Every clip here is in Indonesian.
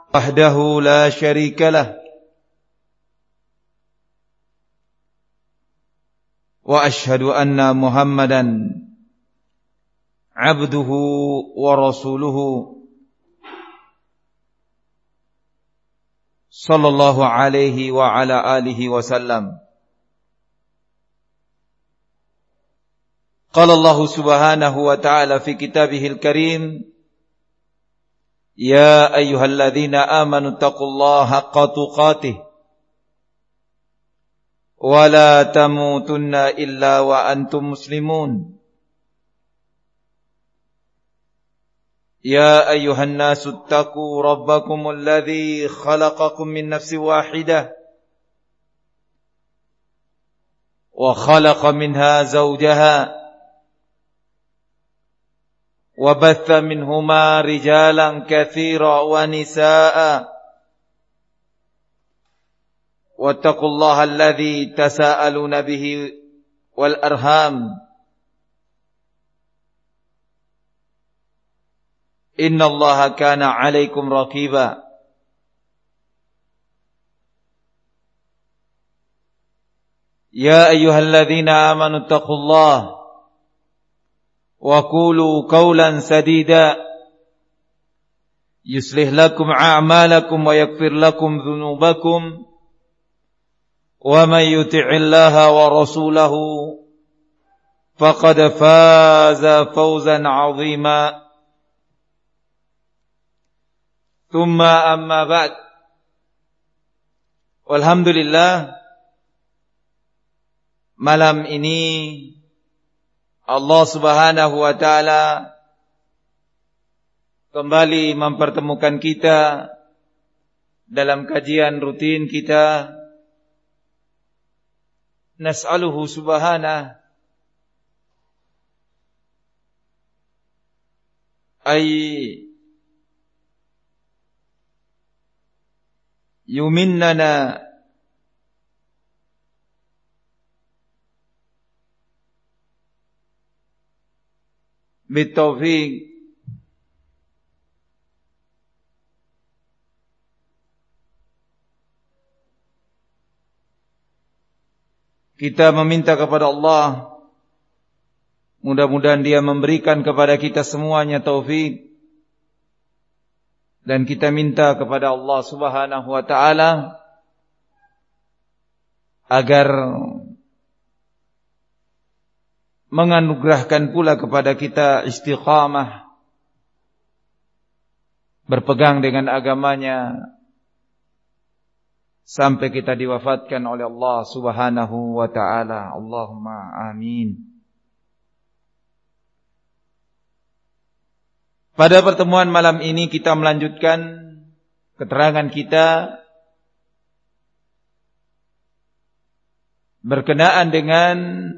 وحده لا شريك له وأشهد أن محمدا عبده ورسوله صلى الله عليه وعلى آله وسلم. قال الله سبحانه وتعالى في كتابه الكريم: يا أيها الذين آمنوا اتقوا الله حق تقاته ولا تموتن إلا وأنتم مسلمون. يا أيها الناس اتقوا ربكم الذي خلقكم من نفس واحدة وخلق منها زوجها وبث منهما رجالا كثيرا ونساء واتقوا الله الذي تساءلون به والأرحام إن الله كان عليكم رقيبا. يا أيها الذين آمنوا اتقوا الله وقولوا قولا سديدا يصلح لكم أعمالكم ويغفر لكم ذنوبكم ومن يطع الله ورسوله فقد فاز فوزا عظيما. ثم أما بعد. Alhamdulillah, malam ini Allah Subhanahu wa ta'ala kembali mempertemukan kita dalam kajian rutin kita. Nas'aluhu subhanahu ay yuminnana bitaufiq kita meminta kepada Allah, mudah-mudahan Dia memberikan kepada kita semuanya taufik. Dan kita minta kepada Allah Subhanahu wa ta'ala agar menganugerahkan pula kepada kita istiqamah, berpegang dengan agamanya sampai kita diwafatkan oleh Allah Subhanahu wa ta'ala. Allahumma amin. Pada pertemuan malam ini kita melanjutkan keterangan kita berkenaan dengan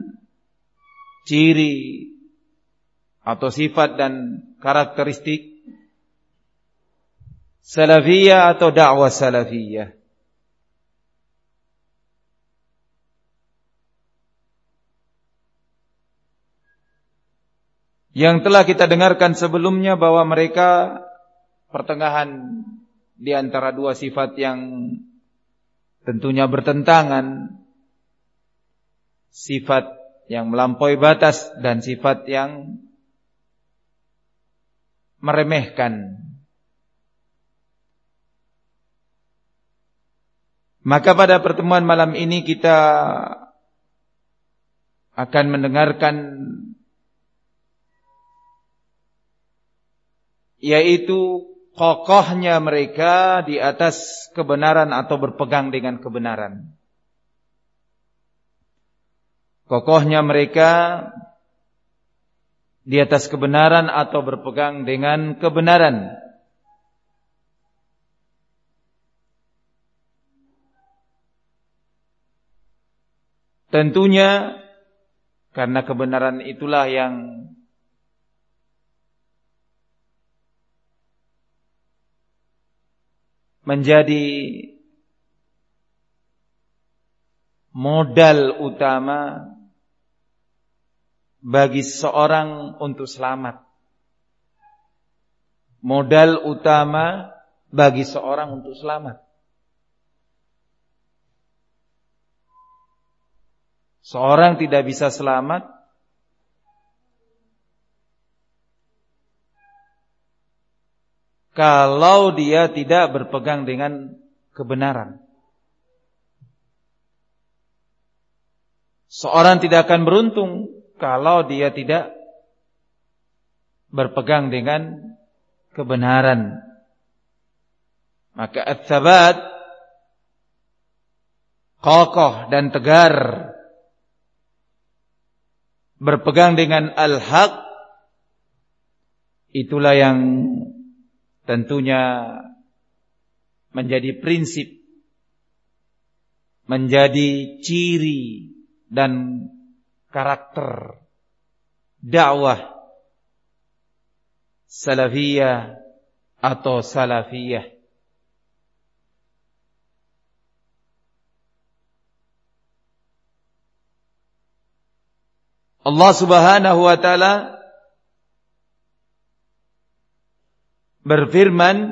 ciri atau sifat dan karakteristik salafiyah atau dakwah salafiyah. Yang telah kita dengarkan sebelumnya bahwa mereka pertengahan di antara dua sifat yang tentunya bertentangan, sifat yang melampaui batas dan sifat yang meremehkan. Maka pada pertemuan malam ini kita akan mendengarkan yaitu kokohnya mereka di atas kebenaran atau berpegang dengan kebenaran. Kokohnya mereka di atas kebenaran atau berpegang dengan kebenaran. Tentunya karena kebenaran itulah yang menjadi modal utama bagi seseorang untuk selamat. Modal utama bagi seorang untuk selamat. Seorang tidak bisa selamat kalau dia tidak berpegang dengan kebenaran. Seorang tidak akan beruntung kalau dia tidak berpegang dengan kebenaran. Maka ats-tsabat, kokoh dan tegar, berpegang dengan al-haq, itulah yang tentunya menjadi prinsip, menjadi ciri dan karakter dakwah salafiyah atau salafiyah. Allah Subhanahu wa taala berfirman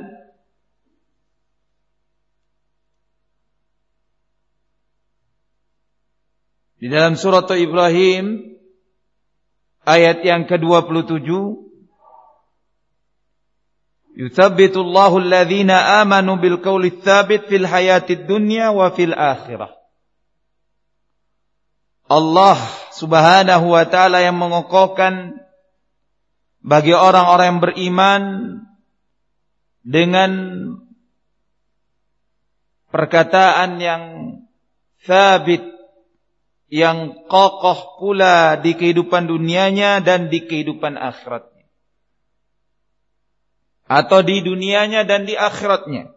di dalam surat Ibrahim ayat yang ke-27, Yutsabbitullahu alladhina amanu bil qawli tsabit fil hayatid dunya wa fil akhirah. Allah Subhanahu wa taala yang mengokohkan bagi orang-orang yang beriman dengan perkataan yang tsabit, yang kokoh pula di kehidupan dunianya dan di kehidupan akhiratnya, atau di dunianya dan di akhiratnya.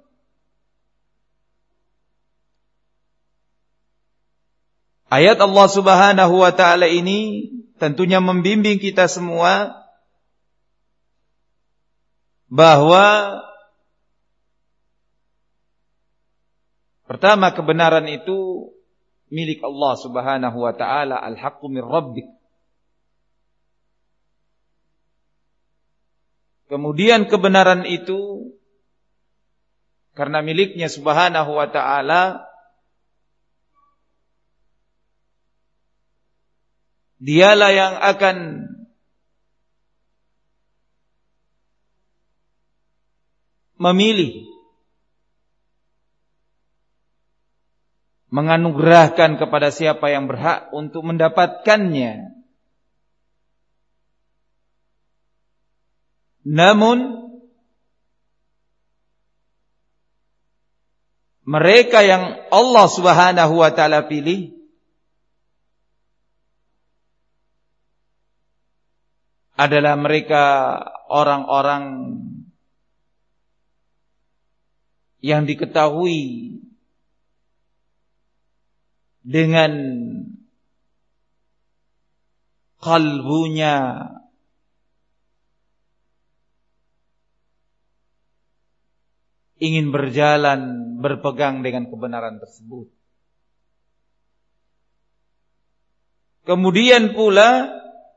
Ayat Allah Subhanahu wa taala ini tentunya membimbing kita semua bahwa pertama, kebenaran itu milik Allah Subhanahu wa taala, al-haqqu min rabbik. Kemudian kebenaran itu karena miliknya Subhanahu wa taala, dialah yang akan memilih, menganugerahkan kepada siapa yang berhak untuk mendapatkannya. Namun mereka yang Allah Subhanahu wa taala pilih adalah mereka orang-orang yang diketahui dengan kalbunya ingin berjalan berpegang dengan kebenaran tersebut. Kemudian pula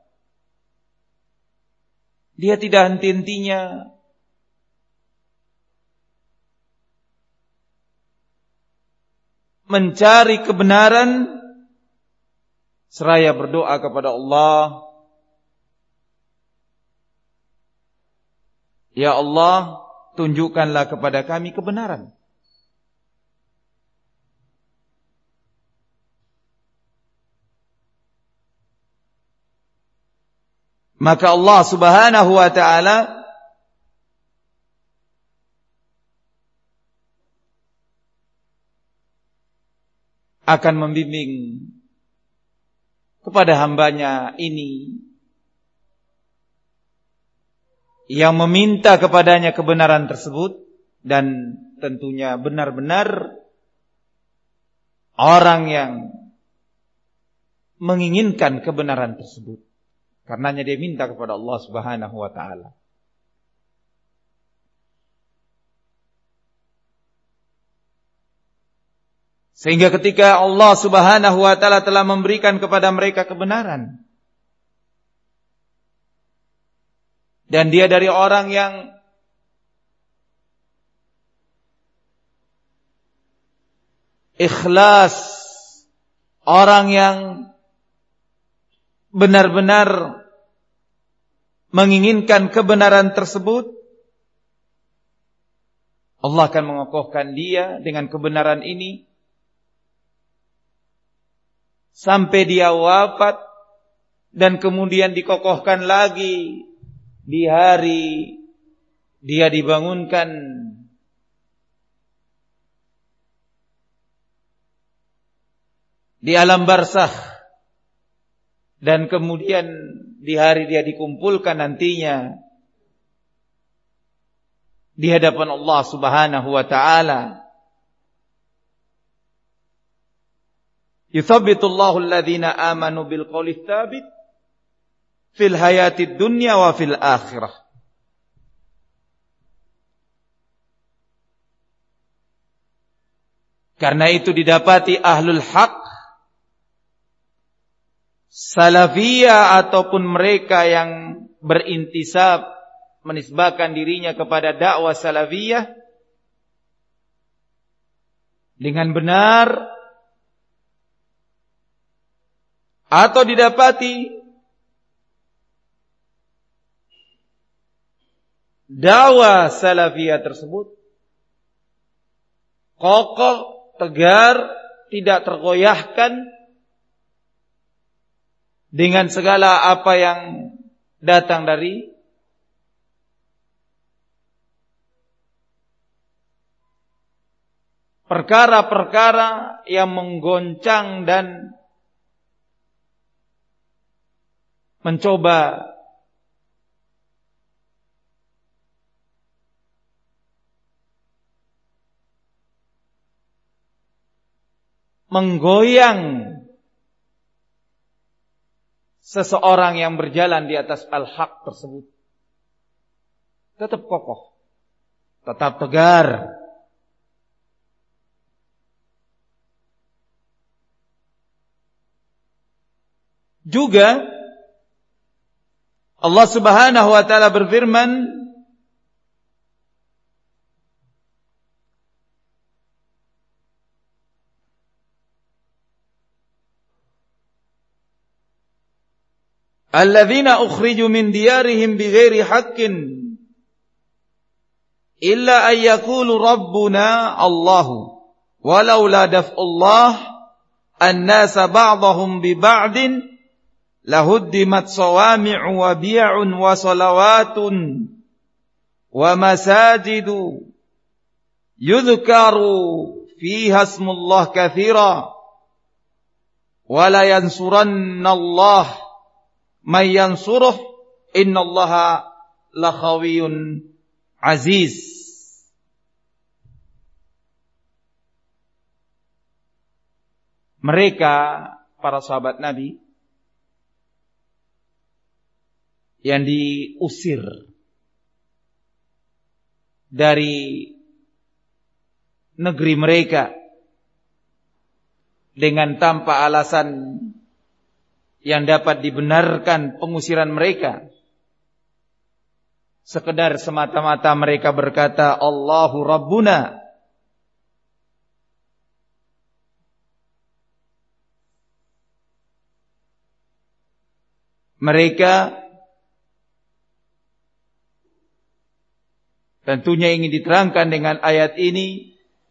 dia tidak henti-hentinya mencari kebenaran seraya berdoa kepada Allah, ya Allah, tunjukkanlah kepada kami kebenaran. Maka Allah Subhanahu wa taala akan membimbing kepada hambanya ini yang meminta kepadanya kebenaran tersebut, dan tentunya benar-benar orang yang menginginkan kebenaran tersebut. Karenanya dia minta kepada Allah Subhanahu wa taala. Sehingga ketika Allah Subhanahu wa taala telah memberikan kepada mereka kebenaran, dan dia dari orang yang ikhlas, orang yang benar-benar menginginkan kebenaran tersebut, Allah akan mengokohkan dia dengan kebenaran ini sampai dia wafat, dan kemudian dikokohkan lagi di hari dia dibangunkan di alam barzakh, dan kemudian di hari dia dikumpulkan nantinya di hadapan Allah Subhanahu wa taala. Yuthabbitullahu alladhina amanu bil qawli tsabit fil hayatid dunya wa fil akhirah. Karena itu didapati ahlul haq, salafiyah ataupun mereka yang berintisab menisbahkan dirinya kepada dakwah salafiyah dengan benar, atau didapati dakwah salafiyah tersebut kokoh, tegar, tidak tergoyahkan dengan segala apa yang datang dari perkara-perkara yang menggoncang dan mencoba menggoyang seseorang yang berjalan di atas al-haq tersebut. Tetap kokoh, tetap tegar. Juga Allah Subhanahu wa taala berfirman, alladzina ukhriju min diyarihim bighairi haqqin illa ay yaqulu rabbuna Allahu walaula daf'ullah an-nasa ba'dahum bi ba'din lahuddimat sawami'u wa bi'un wa salawatun wa masajidu yudhkaru fiha ismullah katsira wa la yansurannallaha may yansuruh innallaha lakhawiyyun aziz. Mereka para sahabat Nabi yang diusir dari negeri mereka dengan tanpa alasan yang dapat dibenarkan pengusiran mereka, sekedar semata-mata mereka berkata Allahu Rabbuna, mereka tentunya ingin diterangkan dengan ayat ini,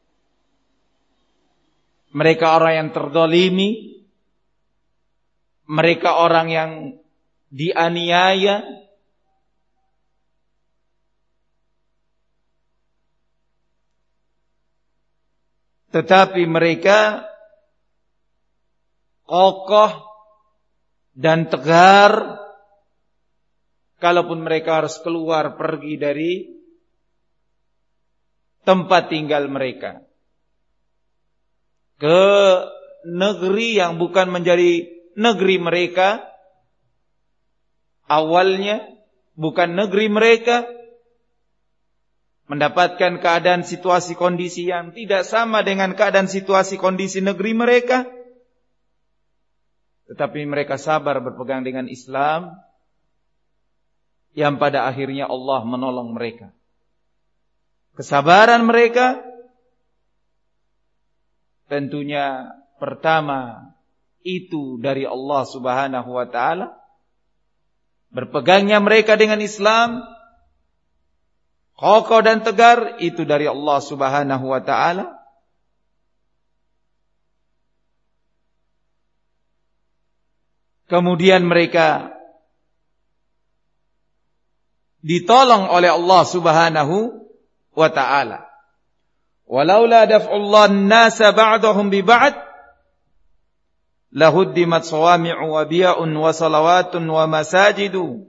mereka orang yang terdolimi, mereka orang yang dianiaya, tetapi mereka kokoh dan tegar kalaupun mereka harus keluar pergi dari tempat tinggal mereka ke negeri yang bukan menjadi negeri mereka awalnya, bukan negeri mereka, mendapatkan keadaan situasi kondisi yang tidak sama dengan keadaan situasi kondisi negeri mereka, tetapi mereka sabar berpegang dengan Islam yang pada akhirnya Allah menolong mereka. Kesabaran mereka tentunya pertama itu dari Allah Subhanahu wa taala. Berpegangnya mereka dengan Islam kokoh dan tegar itu dari Allah Subhanahu wa taala. Kemudian mereka ditolong oleh Allah Subhanahu wa taala. Walaula daf'ullah an-nasa ba'dahum bi ba'd lahuddimat sawami'u wa biya'un wa salawatun wa masajidu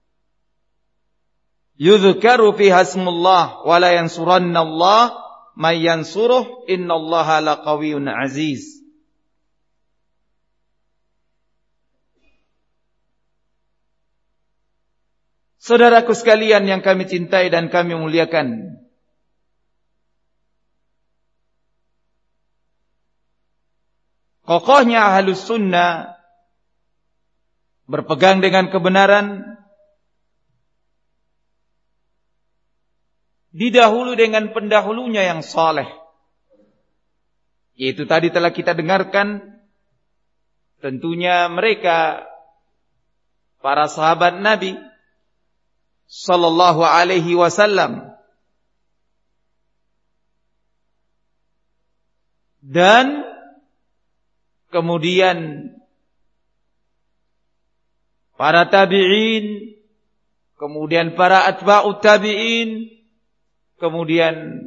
yudhkaru fiha ismullah wa la yansuranna Allah may yansuruh innallaha laqawiyyun aziz. Saudaraku sekalian yang kami cintai dan kami muliakan, kokohnya Ahlus Sunnah berpegang dengan kebenaran didahului dengan pendahulunya yang saleh. Yaitu tadi telah kita dengarkan, tentunya mereka para sahabat Nabi sallallahu alaihi wasallam, dan kemudian para tabi'in, kemudian para atba'ut tabi'in, kemudian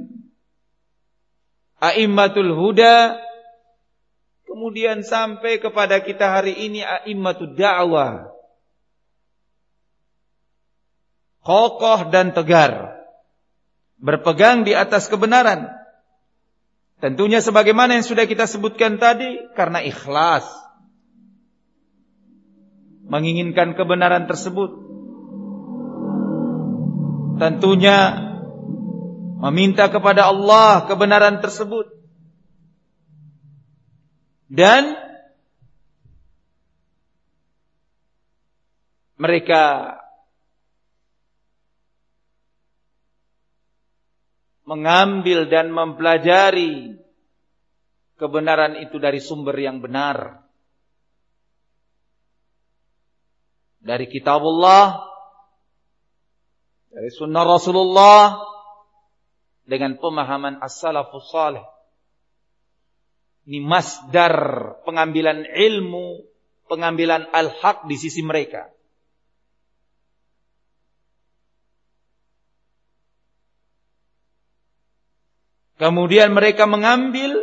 a'immatul huda, kemudian sampai kepada kita hari ini a'immatud da'wah. Kokoh dan tegar, berpegang di atas kebenaran. Tentunya sebagaimana yang sudah kita sebutkan tadi, karena ikhlas menginginkan kebenaran tersebut. Tentunya meminta kepada Allah kebenaran tersebut. Dan mereka mengambil dan mempelajari kebenaran itu dari sumber yang benar, dari kitabullah, dari sunnah Rasulullah, dengan pemahaman as-salafus salih. Ini masdar pengambilan ilmu, pengambilan al-haq di sisi mereka. Kemudian mereka mengambil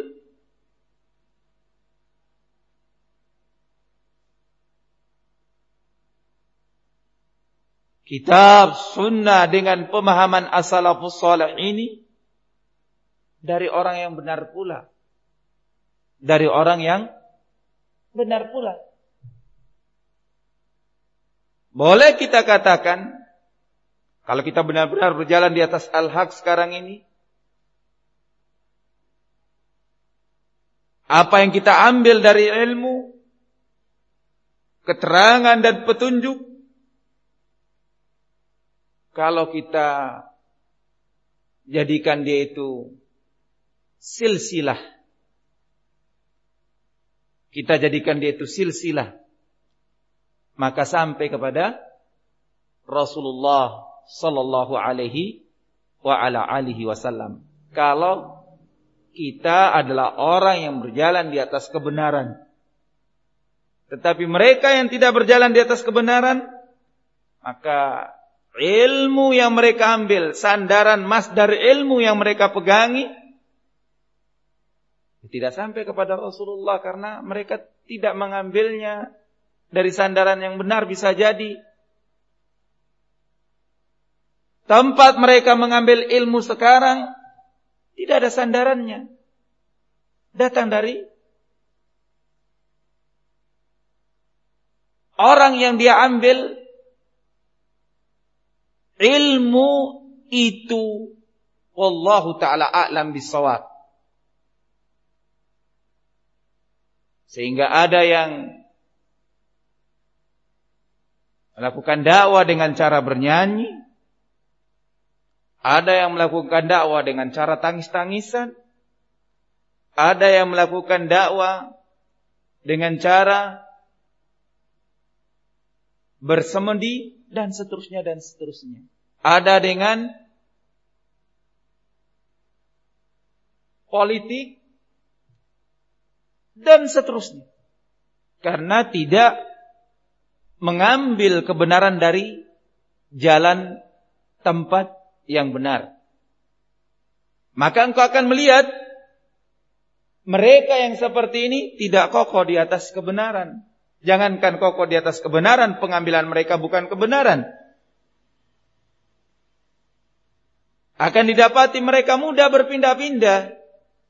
kitab sunnah dengan pemahaman as-salafus salih ini dari orang yang benar pula. Dari orang yang benar pula. Boleh kita katakan, kalau kita benar-benar berjalan di atas al-haq sekarang ini, apa yang kita ambil dari ilmu, keterangan dan petunjuk, kalau kita jadikan dia itu silsilah, kita jadikan dia itu silsilah, maka sampai kepada Rasulullah sallallahu alaihi wa ala alihi wasallam. Kalau kita adalah orang yang berjalan di atas kebenaran. Tetapi mereka yang tidak berjalan di atas kebenaran, maka ilmu yang mereka ambil, sandaran masdar ilmu yang mereka pegangi, tidak sampai kepada Rasulullah karena mereka tidak mengambilnya dari sandaran yang benar. Bisa jadi tempat mereka mengambil ilmu sekarang tidak ada sandarannya, datang dari orang yang dia ambil ilmu itu, wallahu ta'ala a'lam bissawab. Sehingga ada yang melakukan dakwah dengan cara bernyanyi, ada yang melakukan dakwah dengan cara tangis-tangisan, Ada yang melakukan dakwah dengan cara bersemedi dan seterusnya dan seterusnya. Ada dengan politik dan seterusnya. Karena tidak mengambil kebenaran dari jalan tempat yang benar. Maka engkau akan melihat mereka yang seperti ini tidak kokoh di atas kebenaran. Jangankan kokoh di atas kebenaran, pengambilan mereka bukan kebenaran. Akan didapati mereka mudah berpindah-pindah.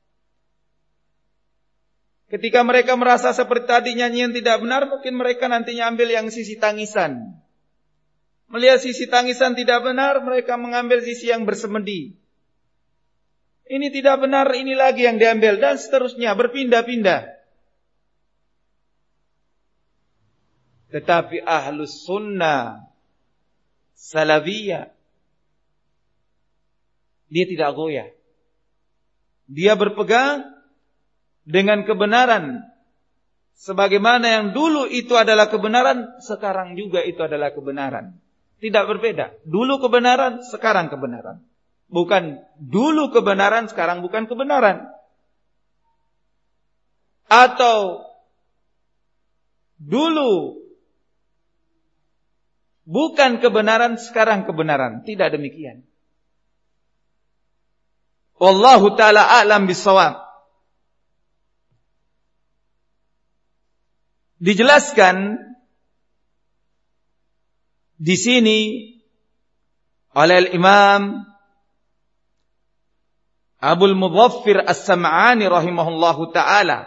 Ketika mereka merasa seperti tadi nyanyian tidak benar, mungkin mereka nantinya ambil yang sisi tangisan. Melihat sisi tangisan tidak benar, mereka mengambil sisi yang bersemedi. Ini tidak benar, ini lagi yang diambil, dan seterusnya, berpindah-pindah. Tetapi ahlus sunnah salafiyah, dia tidak goyah. Dia berpegang dengan kebenaran sebagaimana yang dulu itu adalah kebenaran, sekarang juga itu adalah kebenaran. Tidak berbeda. Dulu kebenaran, sekarang kebenaran. Bukan dulu kebenaran, sekarang bukan kebenaran. Atau dulu bukan kebenaran, sekarang kebenaran. Tidak demikian. Wallahu ta'ala a'lam bissawab. Dijelaskan di sini oleh Imam Abul Mudhaffir As-Sam'ani rahimahullahu ta'ala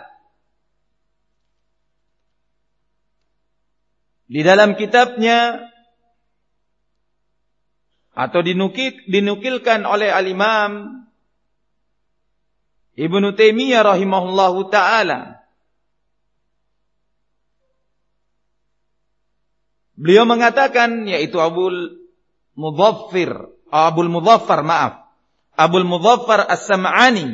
di dalam kitabnya, atau dinukilkan oleh Al-Imam Ibnu Taimiyah rahimahullahu ta'ala. Beliau mengatakan, yaitu Abul Mudhaffar As-Sam'ani,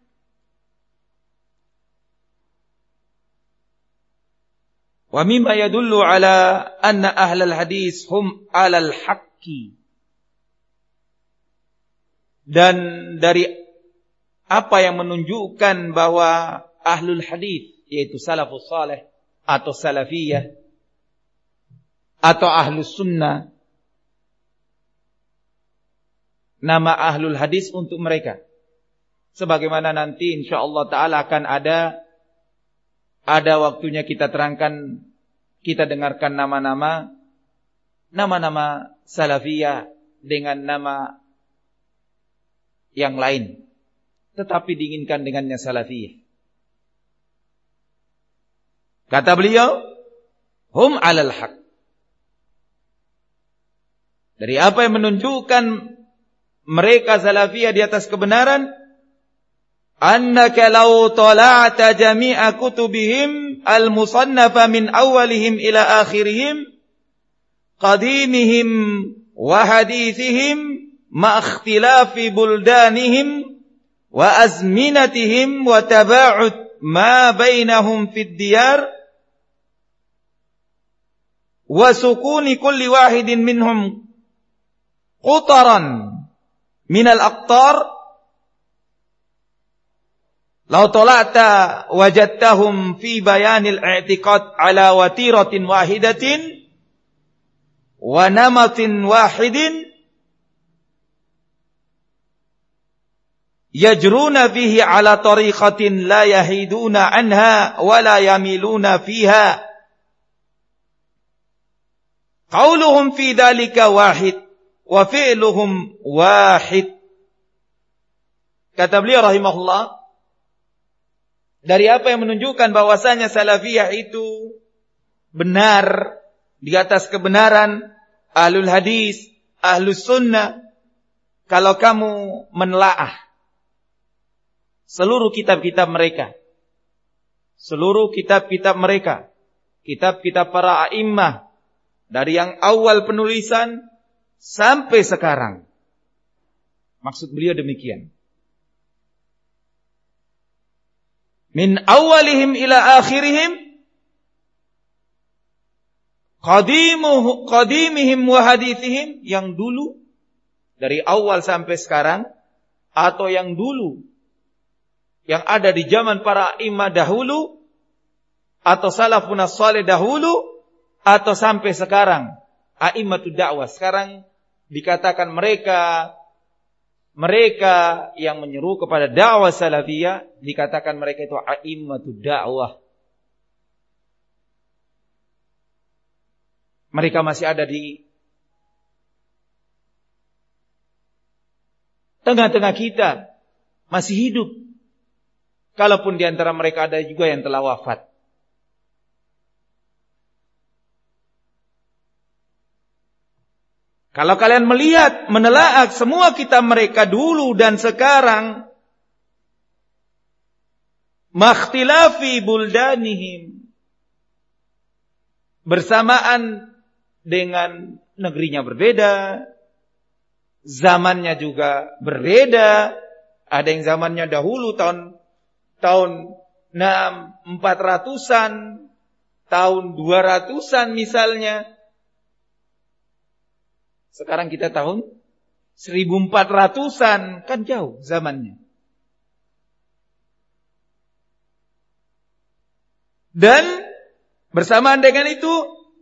wa mimma yadullu ala anna ahlal hadis hum alal haqqi. Dan dari apa yang menunjukkan bahwa ahlul hadis, yaitu salafus salih atau salafiyah atau ahlus sunnah, nama ahlul hadis untuk mereka. Sebagaimana nanti insyaallah ta'ala akan ada waktunya kita terangkan, kita dengarkan nama-nama salafiyah dengan nama yang lain, tetapi diinginkan dengannya salafiyah. Kata beliau, hum alal haq. Dari apa yang menunjukkan mereka salafiyah di atas kebenaran, annaka law tala'ta jami'a kutubihim al-musannafa min awalihim ila akhirihim qadimihim wa hadithihim ma ikhtilafi buldanihim wa azminatihim wa taba'ud ma bainahum fid diyar wa sukuni kulli wahidin minhum qutaran minal aqtar, law tala'ta wajadtahum fi bayanil i'tiqad ala watiratin wahidatin wa namatin wahidin yajruna fihi ala tariqatin la yahiduna anha wa la yamiluna fiha, qauluhum fi dhalika wahid wa fi'luhum wahid. Kata beliau rahimahullah, dari apa yang menunjukkan bahwasanya salafiyah itu benar, di atas kebenaran, ahlul hadis, ahlus sunnah, kalau kamu menelaah seluruh kitab-kitab mereka, kitab-kitab para a'immah, dari yang awal penulisan sampai sekarang. Maksud beliau demikian. min awalihim ila akhirihim, qadimihim wa hadithihim, yang dulu dari awal sampai sekarang, atau yang dulu yang ada di zaman para imam dahulu, atau salafun as-salih dahulu, atau sampai sekarang a'immatud da'wah. Sekarang dikatakan mereka yang menyeru kepada dakwah salafiyah, dikatakan mereka itu a'immatud da'wah. Mereka masih ada di tengah-tengah kita, masih hidup. Kalaupun di antara mereka ada juga yang telah wafat. Kalau kalian melihat, menelaah semua kitab mereka dulu dan sekarang, makhtilafi buldanihim, bersamaan dengan negerinya berbeda, zamannya juga berbeda. Ada yang zamannya dahulu tahun 400-an, tahun 200-an misalnya. Sekarang kita tahun 1400-an, kan jauh zamannya. Dan bersamaan dengan itu,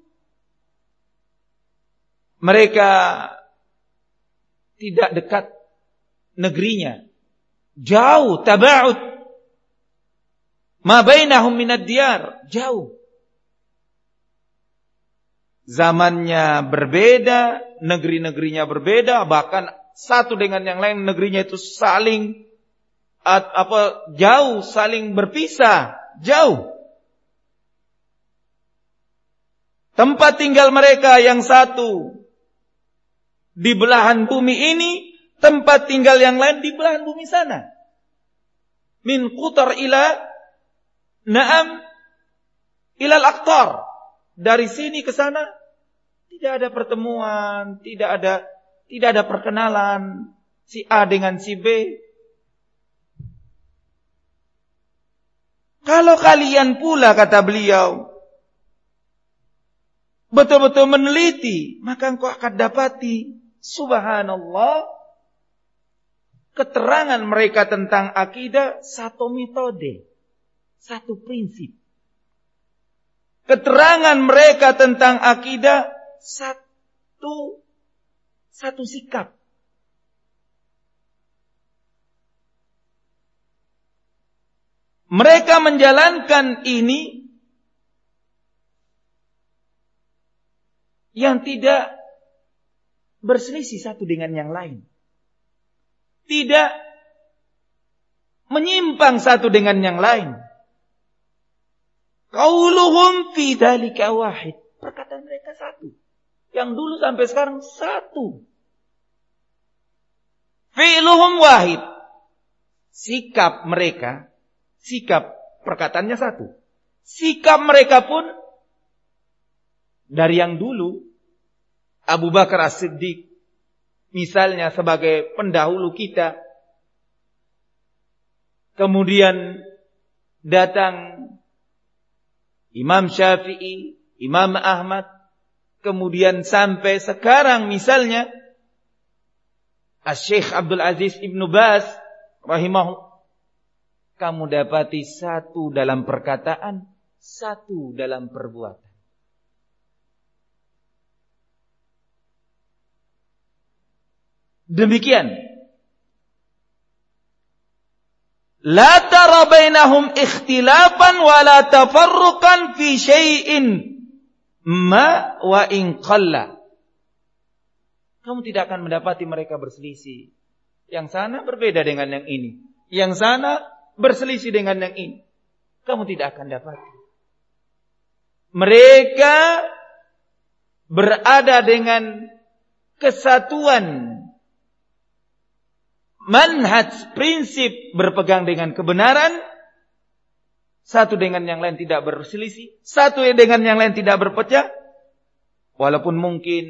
mereka tidak dekat negerinya, jauh, taba'ud ma bainahum minad diyar, jauh. Zamannya berbeda, negeri-negerinya berbeda, bahkan satu dengan yang lain negerinya itu saling jauh, saling berpisah, jauh. Tempat tinggal mereka yang satu di belahan bumi ini, tempat tinggal yang lain di belahan bumi sana. Min Qutar ila ilal aqtar. Dari sini ke sana tidak ada pertemuan, tidak ada perkenalan si A dengan si B. Kalau kalian pula, kata beliau, betul-betul meneliti, maka engkau akan dapati, subhanallah, keterangan mereka tentang akidah satu metode, satu prinsip. Keterangan mereka tentang akidah satu sikap. Mereka menjalankan ini yang tidak berselisih satu dengan yang lain. Tidak menyimpang satu dengan yang lain. Qauluhum fi dzalika wahid. Perkataan mereka satu. Yang dulu sampai sekarang satu. Fi'luhum wahid. Sikap mereka, sikap perkataannya satu. Sikap mereka pun dari yang dulu, Abu Bakar As-Siddiq misalnya sebagai pendahulu kita, kemudian datang Imam Syafi'i, Imam Ahmad, kemudian sampai sekarang misalnya Asy-Syaikh Abdul Aziz Ibnu Baz rahimahullah, kamu dapati satu dalam perkataan, satu dalam perbuatan. Demikian. La tara bainahum ikhtilafan wa la tafarruqan fi syai'in ma wa in qalla. Kamu tidak akan mendapati mereka berselisih. Yang sana berbeda dengan yang ini. Yang sana berselisih dengan yang ini. Kamu tidak akan dapati. Mereka berada dengan kesatuan manhaj, prinsip, berpegang dengan kebenaran, satu dengan yang lain tidak berselisih, satu dengan yang lain tidak berpecah, walaupun mungkin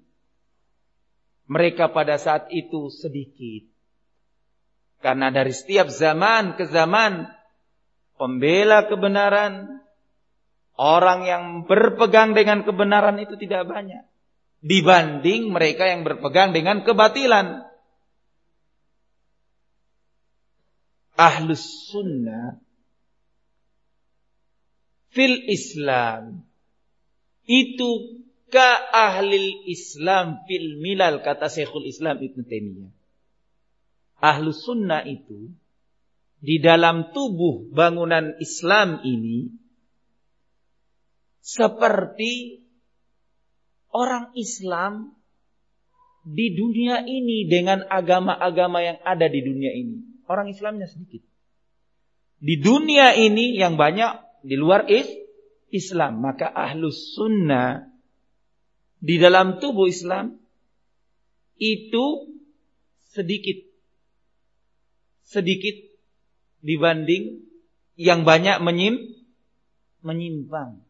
mereka pada saat itu sedikit. Karena dari setiap zaman ke zaman pembela kebenaran, orang yang berpegang dengan kebenaran itu tidak banyak dibanding mereka yang berpegang dengan kebatilan. Ahlus sunnah fil Islam itu ka ahlil Islam fil milal, kata Syekhul Islam Ibnu Taimiyah. Ahlus sunnah itu di dalam tubuh bangunan Islam ini seperti orang Islam di dunia ini dengan agama-agama yang ada di dunia ini. Orang Islamnya sedikit. Di dunia ini yang banyak di luar Islam. Maka ahlus sunnah di dalam tubuh Islam itu sedikit dibanding yang banyak menyimpang.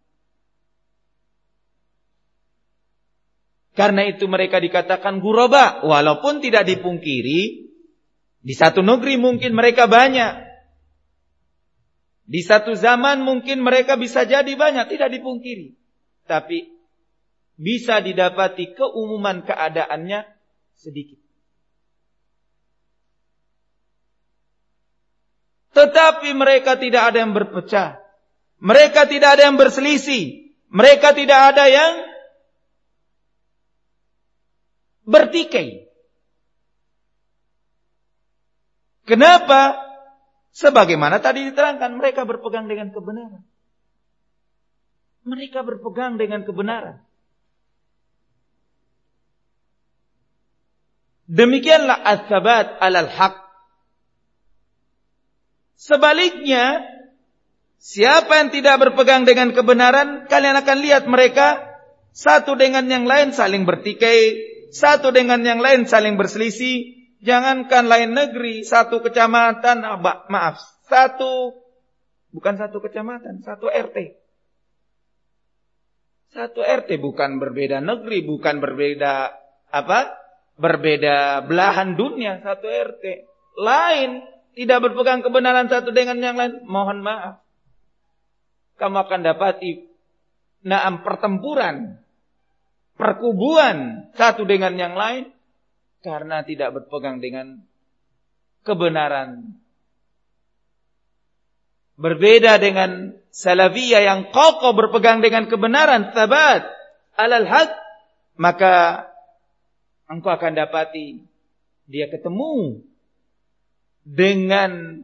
Karena itu mereka dikatakan ghuraba, walaupun tidak dipungkiri di satu negeri mungkin mereka banyak. Di satu zaman mungkin mereka bisa jadi banyak, tidak dipungkiri. Tapi bisa didapati keumuman keadaannya sedikit. Tetapi mereka tidak ada yang berpecah. Mereka tidak ada yang berselisih. Mereka tidak ada yang bertikai. Kenapa? Sebagaimana tadi diterangkan, mereka berpegang dengan kebenaran. Mereka berpegang dengan kebenaran. Demikianlah ats-tsabat 'alal haq. Sebaliknya, siapa yang tidak berpegang dengan kebenaran, kalian akan lihat mereka satu dengan yang lain saling bertikai, satu dengan yang lain saling berselisih. Jangankan lain negeri, satu kecamatan, bukan satu kecamatan, satu RT. Satu RT, bukan berbeda negeri, bukan berbeda berbeda belahan dunia, satu RT. Lain, tidak berpegang kebenaran satu dengan yang lain, mohon maaf. Kamu akan dapati pertempuran, perkubuan satu dengan yang lain, karena tidak berpegang dengan kebenaran. Berbeda dengan salafiyah yang kokoh berpegang dengan kebenaran, tsabat 'alal haq, maka engkau akan dapati dia ketemu dengan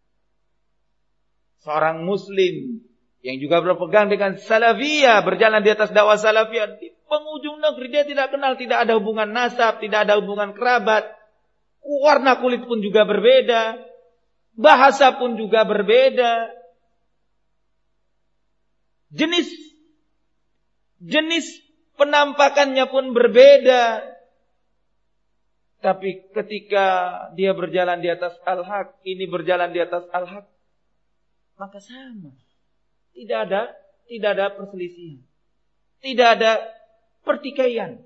seorang muslim yang juga berpegang dengan salafiyah, berjalan di atas dakwah salafiyah. Di penghujung negeri dia tidak kenal, tidak ada hubungan nasab, tidak ada hubungan kerabat. Warna kulit pun juga berbeda. Bahasa pun juga berbeda. Jenis penampakannya pun berbeda. Tapi ketika dia berjalan di atas al-haq, ini berjalan di atas al-haq, maka sama. Tidak ada perselisihan. Tidak ada pertikaian.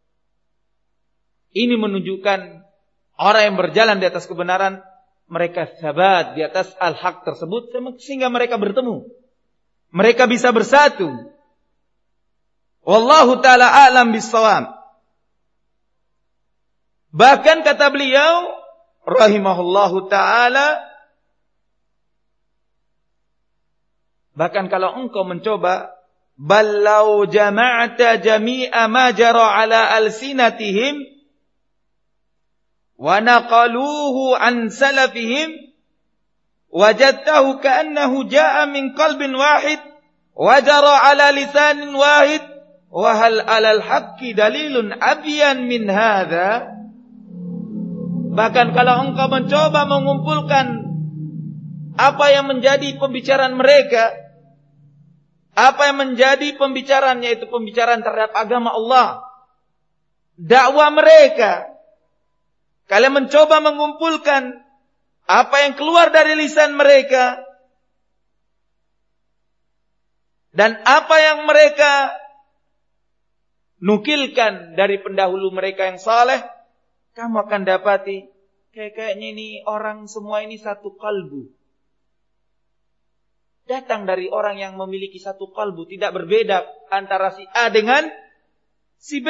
Ini menunjukkan orang yang berjalan di atas kebenaran, mereka sabat di atas al-haq tersebut, sehingga mereka bertemu. Mereka bisa bersatu. Wallahu ta'ala a'lam bis-shawab. Bahkan kata beliau rahimahullahu ta'ala, bahkan kalau engkau mencoba, ballau jama'ata jami'a ma jara ala alsinatihim wa naqaluhu an salafihim wajadtahu ka'annahu ja'a min qalbin wahid wa jara ala lisanin wahid wa hal 'alal haqqi dalilun abyan min hadza. Bahkan kalau engkau mencoba mengumpulkan apa yang menjadi pembicaraan mereka, apa yang menjadi pembicaraan, yaitu pembicaraan terhadap agama Allah, dakwah mereka, kalian mencoba mengumpulkan apa yang keluar dari lisan mereka dan apa yang mereka nukilkan dari pendahulu mereka yang saleh, kamu akan dapati kayaknya ini orang semua ini satu kalbu. datang dari orang yang memiliki satu qalbu, tidak berbeda antara si A dengan si B.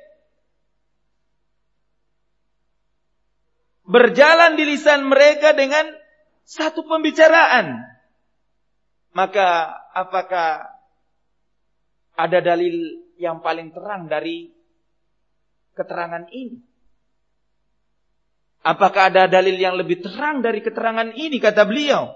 Berjalan di lisan mereka dengan satu pembicaraan. Maka apakah ada dalil yang paling terang dari keterangan ini? Apakah ada dalil yang lebih terang dari keterangan ini, kata beliau?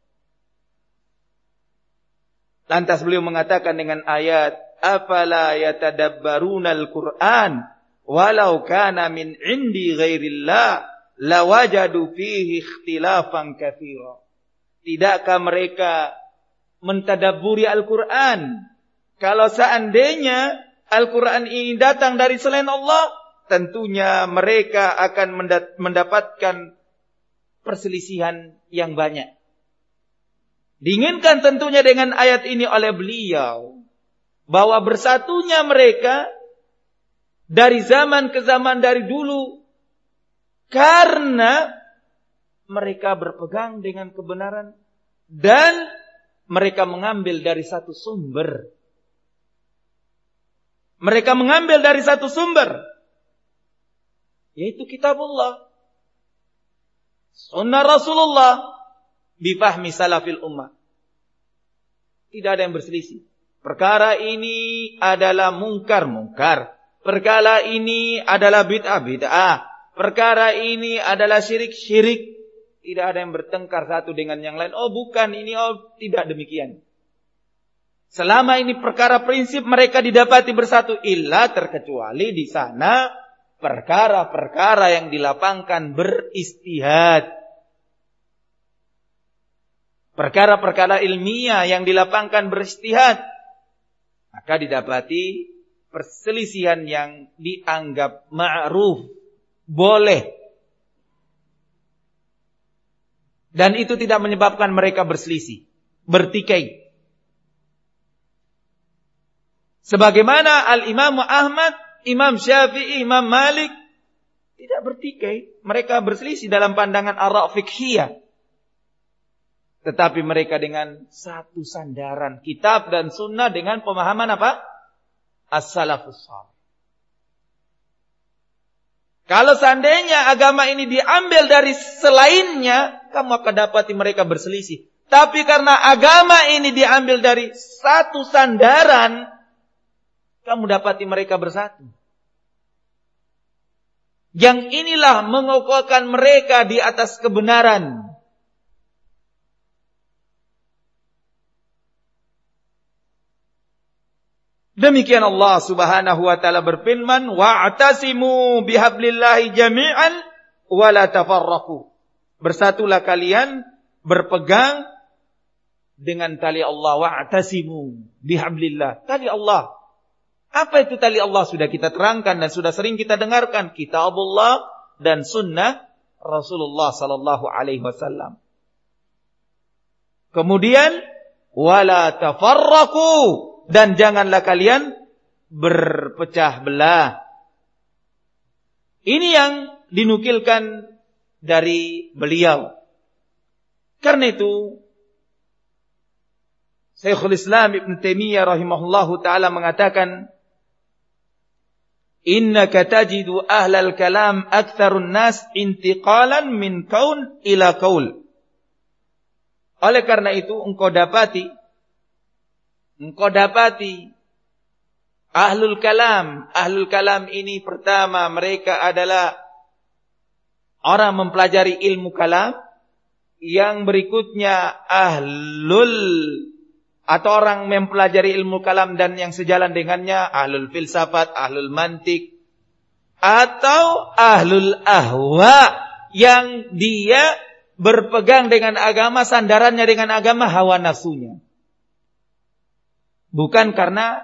Lantas beliau mengatakan dengan ayat, afala yatadabbarunal Qur'an walau kana min indi ghairillah lawajadu fihi ikhtilafan katsira. Tidakkah mereka mentadabburi Al-Qur'an? Kalau seandainya Al-Qur'an ini datang dari selain Allah, tentunya mereka akan mendapatkan perselisihan yang banyak. Diinginkan tentunya dengan ayat ini oleh beliau bahwa bersatunya mereka dari zaman ke zaman dari dulu karena mereka berpegang dengan kebenaran dan mereka mengambil dari satu sumber. Mereka mengambil dari satu sumber, yaitu kitabullah, sunnah Rasulullah, bifahmi salafil ummah. Tidak ada yang berselisih. Perkara ini adalah mungkar. Perkara ini adalah bid'ah. Perkara ini adalah syirik. Tidak ada yang bertengkar satu dengan yang lain. Oh bukan, ini tidak demikian. Selama ini perkara prinsip mereka didapati bersatu, illa terkecuali di sana perkara-perkara yang dilapangkan beristihad. Perkara-perkara ilmiah yang dilapangkan beristihad, maka didapati perselisihan yang dianggap ma'ruf, boleh. Dan itu tidak menyebabkan mereka berselisih, bertikai. Sebagaimana Al-Imam Ahmad, Imam Syafi'i, Imam Malik tidak bertikai. Mereka berselisih dalam pandangan ara' fiqhiyah. Tetapi mereka dengan satu sandaran, kitab dan sunnah dengan pemahaman apa? As-salafus salih. Kalau seandainya agama ini diambil dari selainnya, kamu akan dapati mereka berselisih. Tapi karena agama ini diambil dari satu sandaran, kamu dapati mereka bersatu. Yang inilah mengokohkan mereka di atas kebenaran. Demikian Allah Subhanahu wa taala berfirman, wa'tasimu bihablillahi jami'an wa la tafarraqu. Bersatulah kalian, berpegang dengan tali Allah. Wa'tasimu bihablillah, tali Allah. Apa itu tali Allah? Sudah kita terangkan dan sudah sering kita dengarkan, kitabullah dan sunnah Rasulullah sallallahu alaihi wasallam. Kemudian wala tafarraqu, dan janganlah kalian berpecah belah. Ini yang dinukilkan dari beliau. Karena itu Syekhul Islam Ibn Taimiyah rahimahullahu ta'ala mengatakan, innaka tajidu ahlal kalam aktsarun nas intiqalan min kaun ila kaul. Oleh karena itu engkau dapati ahlul kalam ini pertama mereka adalah orang mempelajari ilmu kalam. Yang berikutnya atau orang mempelajari ilmu kalam dan yang sejalan dengannya ahlul filsafat, ahlul mantik, atau ahlul ahwa yang dia berpegang dengan agama, sandarannya dengan agama, hawa nafsunya. Bukan karena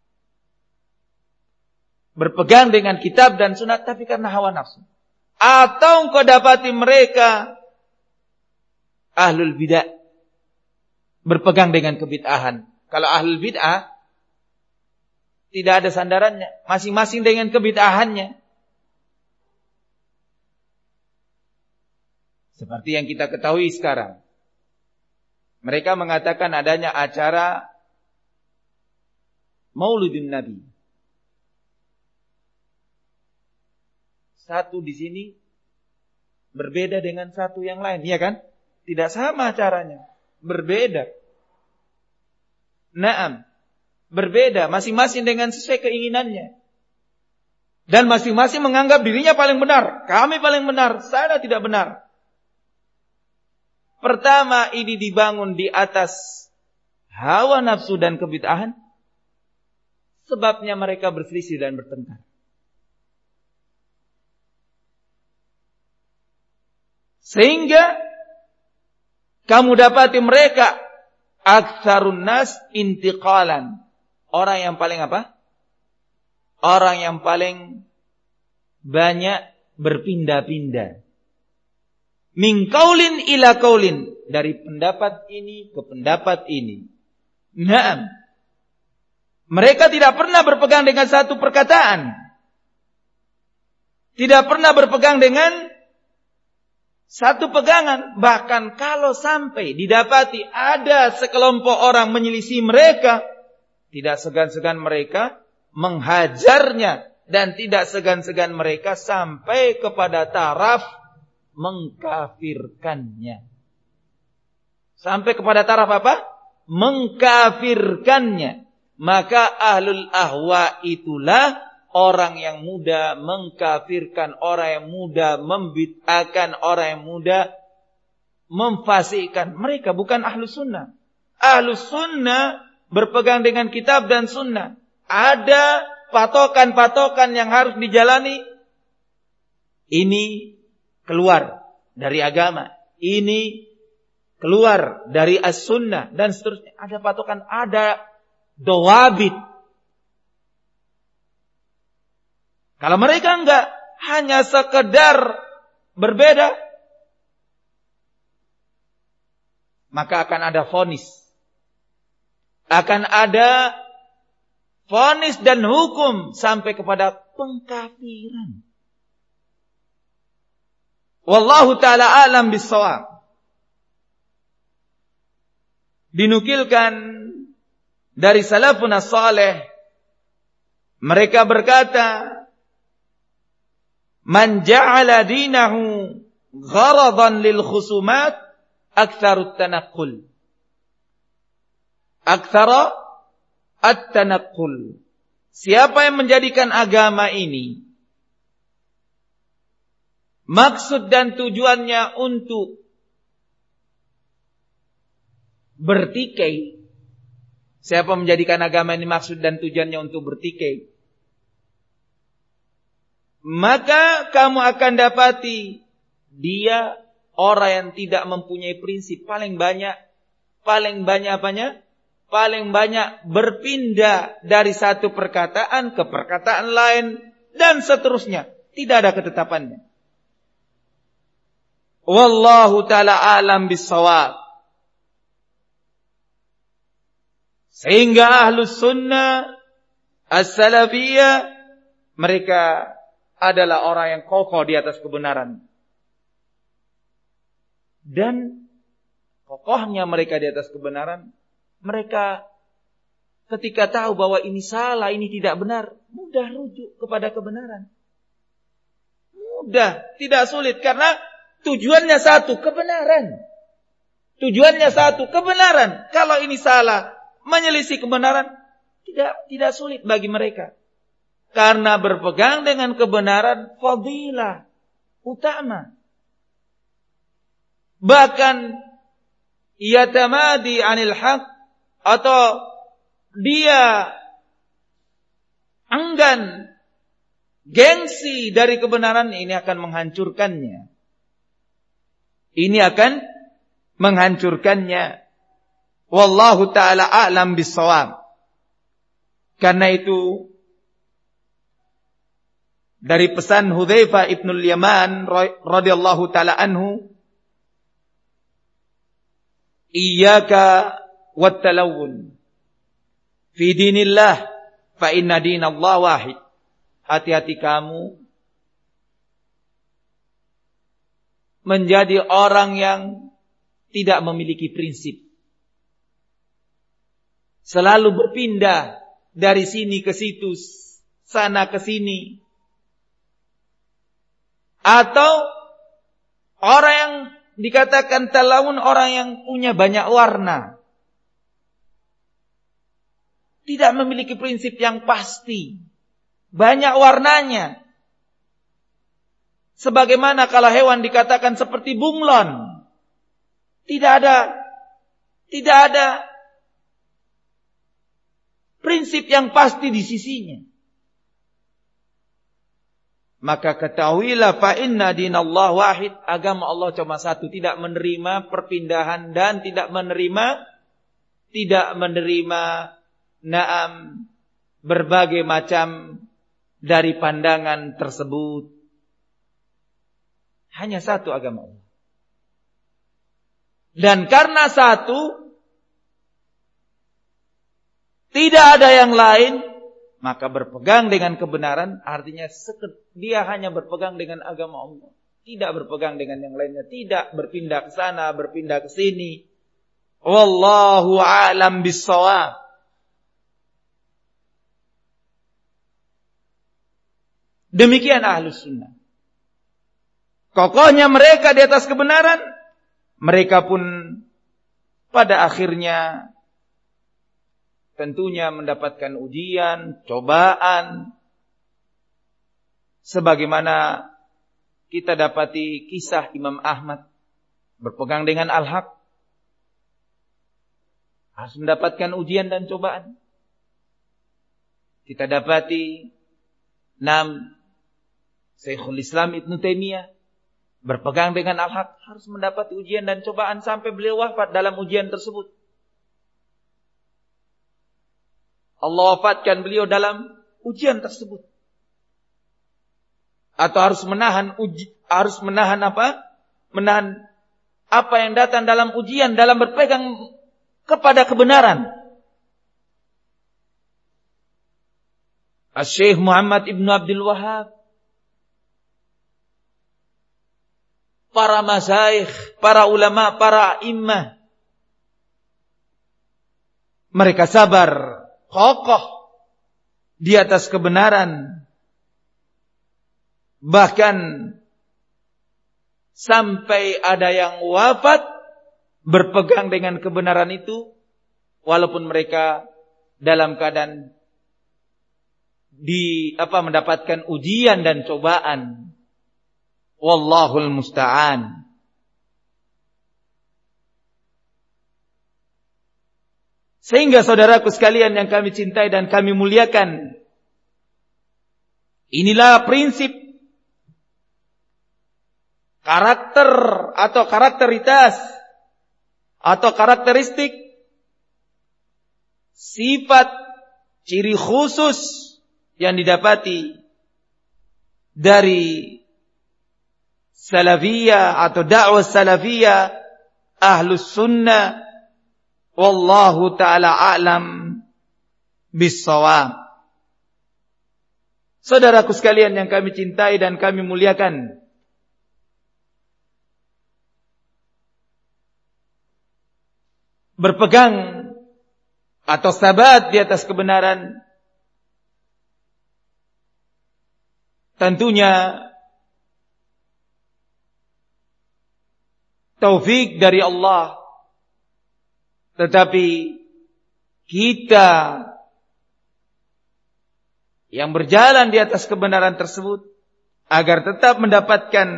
berpegang dengan kitab dan sunat, tapi karena hawa nafsu. Atau engkau dapati mereka ahlul bid'ah, berpegang dengan kebid'ahan. Kalau ahlul bid'ah tidak ada sandarannya, masing-masing dengan kebid'ahannya. Seperti yang kita ketahui sekarang. Mereka mengatakan adanya acara Maulidin Nabi. Satu di sini berbeda dengan satu yang lain, iya kan? Tidak sama acaranya, berbeda. Naam, berbeda, masing-masing dengan sesuai keinginannya. Dan masing-masing menganggap dirinya paling benar. Kami paling benar, saya tidak benar. Pertama, ini dibangun di atas hawa nafsu dan kebid'ahan. Sebabnya mereka berselisih dan bertengkar. Sehingga kamu dapati mereka aktsarun nas intiqalan. Orang yang paling apa? Orang yang paling banyak berpindah-pindah. Min qaulin ila qaulin, dari pendapat ini ke pendapat ini. Naam. Mereka tidak pernah berpegang dengan satu perkataan. Tidak pernah berpegang dengan satu pegangan. Bahkan kalau sampai didapati ada sekelompok orang menyelisih mereka, tidak segan-segan mereka menghajarnya. Dan tidak segan-segan mereka sampai kepada taraf mengkafirkannya. Sampai kepada taraf apa? Mengkafirkannya. Maka ahlul ahwa itulah orang yang mudah mengkafirkan, orang yang mudah membid'ahkan, orang yang mudah memfasikkan. Mereka bukan ahlus sunnah. Ahlus sunnah berpegang dengan kitab dan sunnah. Ada patokan-patokan yang harus dijalani. Ini keluar dari agama. Ini keluar dari as-sunnah. Dan seterusnya. Ada patokan, ada dawabit. Kalau mereka enggak, hanya sekedar berbeda, maka akan ada vonis. Akan ada vonis dan hukum sampai kepada pengkafiran. Wallahu ta'ala alam bis-shawab. Dinukilkan dari salafun as-salih, mereka berkata, man ja'ala dinahu gharadan lil khusumat aktsarut tanaqqul. Aktsara at-tanaqqul. Siapa yang menjadikan agama ini maksud dan tujuannya untuk bertikai. Siapa menjadikan agama ini maksud dan tujuannya untuk bertikai, maka kamu akan dapati dia orang yang tidak mempunyai prinsip. Paling banyak apanya? Paling banyak berpindah dari satu perkataan ke perkataan lain dan seterusnya. Tidak ada ketetapannya. Wallahu ta'ala alam bis-shawab. Sehingga ahlus sunnah as-salafiyah, mereka adalah orang yang kokoh di atas kebenaran. Dan kokohnya mereka di atas kebenaran, mereka ketika tahu bahwa ini salah, ini tidak benar, mudah rujuk kepada kebenaran. Mudah, tidak sulit, karena tujuannya satu, kebenaran. Tujuannya satu, kebenaran. Kalau ini salah, menyelisih kebenaran, tidak sulit bagi mereka. Karena berpegang dengan kebenaran fadilah, utama. Bahkan yatamadi anil haq, atau dia enggan, gengsi dari kebenaran, ini akan menghancurkannya. Ini akan menghancurkannya. Wallahu ta'ala a'lam bis-shawab. Karena itu dari pesan Hudzaifah ibnul Yaman radhiyallahu ta'ala anhu, iyyaka wat-talawun fi dinillah fa inna dinallah wahid. Hati-hati kamu menjadi orang yang tidak memiliki prinsip. selalu berpindah dari sini ke situ, sana ke sini. Atau orang yang dikatakan talawun, orang yang punya banyak warna. Tidak memiliki prinsip yang pasti. Banyak warnanya. Sebagaimana kalau hewan dikatakan seperti bunglon. Tidak ada prinsip yang pasti di sisinya. Maka ketahuilah fa inna dinallah wahid, agama Allah cuma satu, tidak menerima perpindahan dan tidak menerima naam berbagai macam dari pandangan tersebut. Hanya satu agama Allah. Dan karena satu, tidak ada yang lain, maka berpegang dengan kebenaran artinya dia hanya berpegang dengan agama Allah. Tidak berpegang dengan yang lainnya. Tidak berpindah ke sana, berpindah ke sini. Wallahu a'lam bis-shawab. Demikian Ahlus Sunnah. Kokohnya mereka di atas kebenaran. Mereka pun pada akhirnya tentunya mendapatkan ujian, cobaan. Sebagaimana kita dapati kisah Imam Ahmad berpegang dengan al-haq. Harus mendapatkan ujian dan cobaan. Kita dapati Syekhul Islam Ibnu Taimiyah berpegang dengan al-haq, harus mendapat ujian dan cobaan sampai beliau wafat dalam ujian tersebut. Allah wafatkan beliau dalam ujian tersebut. Atau harus menahan apa yang datang dalam ujian, dalam berpegang kepada kebenaran. Syekh Muhammad Ibnu Abdul Wahhab, para masyayikh, para ulama, para immah, mereka sabar, kokoh di atas kebenaran. Bahkan sampai ada yang wafat berpegang dengan kebenaran itu, walaupun mereka dalam keadaan mendapatkan ujian dan cobaan. Wallahul musta'an. Sehingga saudaraku sekalian yang kami cintai dan kami muliakan, inilah prinsip karakter atau karakteritas atau karakteristik sifat ciri khusus yang didapati dari salafiyah atau dakwah salafiyah Ahlus Sunnah. Wallahu ta'ala a'lam bis-shawab. Saudaraku sekalian yang kami cintai dan kami muliakan, berpegang atau sabat di atas kebenaran tentunya taufik dari Allah. Tetapi kita yang berjalan di atas kebenaran tersebut, agar tetap mendapatkan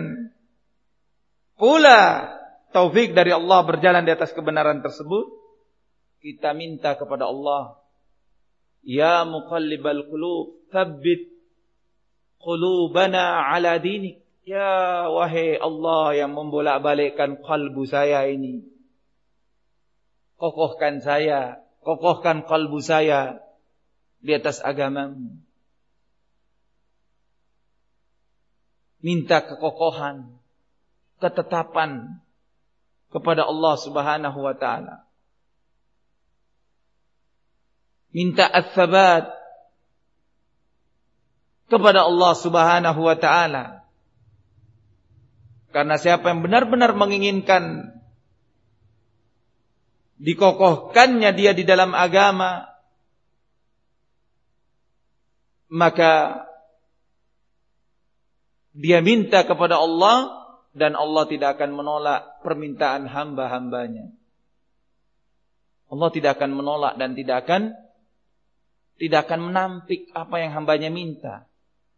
pula taufik dari Allah berjalan di atas kebenaran tersebut, kita minta kepada Allah, ya muqallibal qulub, tsabbit qulubana ala dinik. Ya wahai Allah yang membolak-balikkan kalbu saya ini, kokohkan saya, kokohkan kalbu saya di atas agamamu. Minta kekokohan, ketetapan kepada Allah Subhanahu wa ta'ala. Minta ats-tsabat kepada Allah Subhanahu wa ta'ala. Karena siapa yang benar-benar menginginkan dikokohkannya dia di dalam agama, maka dia minta kepada Allah dan Allah tidak akan menolak permintaan hamba-hambanya. Allah tidak akan menolak dan tidak akan menampik apa yang hambanya minta.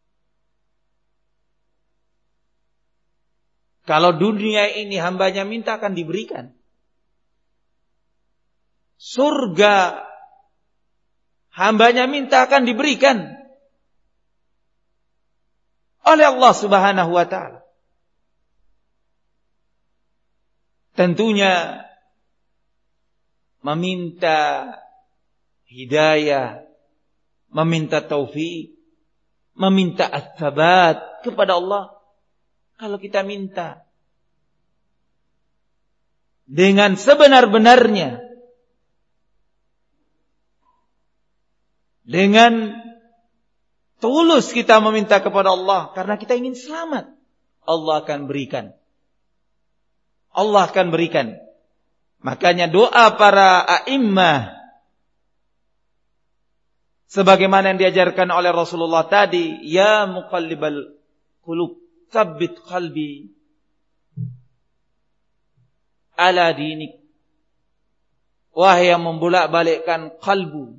Kalau dunia ini hambanya minta akan diberikan. Surga hambanya minta akan diberikan oleh Allah Subhanahu wa ta'ala. Tentunya meminta hidayah, meminta taufik, meminta ats-tsabat kepada Allah. Kalau kita minta dengan sebenar-benarnya, dengan tulus kita meminta kepada Allah karena kita ingin selamat, Allah akan berikan. Allah akan berikan. Makanya doa para a'immah sebagaimana yang diajarkan oleh Rasulullah tadi, ya muqallibal qulub, tsabbit qalbi ala dinik. Wahai yang membolak-balikkan kalbu,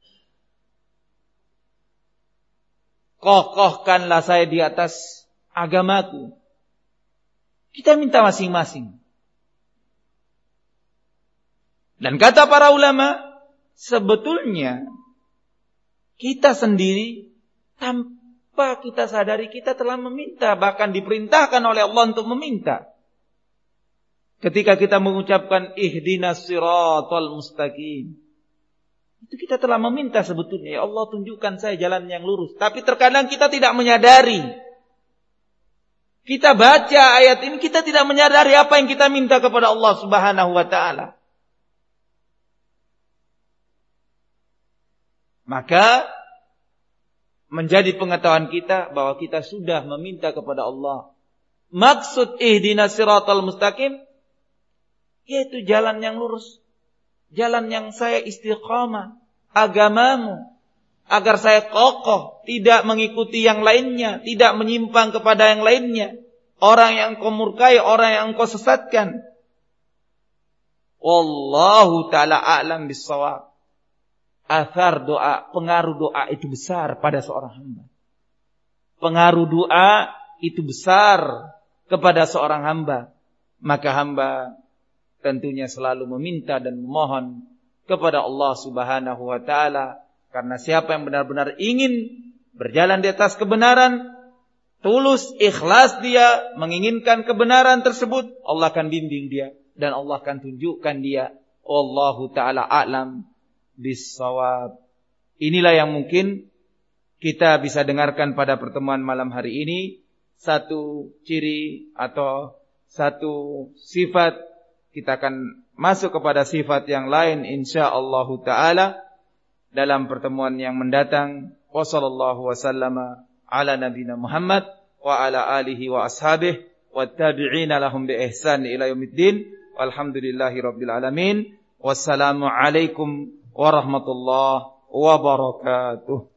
kokohkanlah saya di atas agamaku. Kita minta masing-masing. Dan kata para ulama, sebetulnya kita sendiri tanpa kita sadari kita telah meminta, bahkan diperintahkan oleh Allah untuk meminta. Ketika kita mengucapkan ihdinas siratal mustaqim, itu kita telah meminta sebetulnya, ya Allah tunjukkan saya jalan yang lurus. Tapi terkadang kita tidak menyadari. Kita baca ayat ini, kita tidak menyadari apa yang kita minta kepada Allah Subhanahu wa ta'ala. Maka menjadi pengetahuan kita bahwa kita sudah meminta kepada Allah. Maksud ihdinas siratal mustaqim yaitu jalan yang lurus, jalan yang saya istiqamah, agamamu, agar saya kokoh, tidak mengikuti yang lainnya, tidak menyimpang kepada yang lainnya, orang yang kau murkai, orang yang kau sesatkan. Wallahu ta'ala a'lam bis-shawab. Athar doa, pengaruh doa itu besar pada seorang hamba. Pengaruh doa itu besar kepada seorang hamba. Maka hamba tentunya selalu meminta dan memohon kepada Allah Subhanahu wa ta'ala. Karena siapa yang benar-benar ingin berjalan di atas kebenaran, tulus, ikhlas dia menginginkan kebenaran tersebut, Allah akan bimbing dia dan Allah akan tunjukkan dia. Wallahu ta'ala a'lam bis-shawab. Inilah yang mungkin kita bisa dengarkan pada pertemuan malam hari ini. Satu ciri atau satu sifat. Kita akan masuk kepada sifat yang lain insyaallah ta'ala dalam pertemuan yang mendatang. Wassallallahu wasallama ala nabiyina Muhammad wa ala alihi wa ashabihi wattabi'ina lahum bi ihsan ila yaumiddin. Walhamdulillahi rabbil alamin. Wassalamu alaikum warahmatullahi wabarakatuh.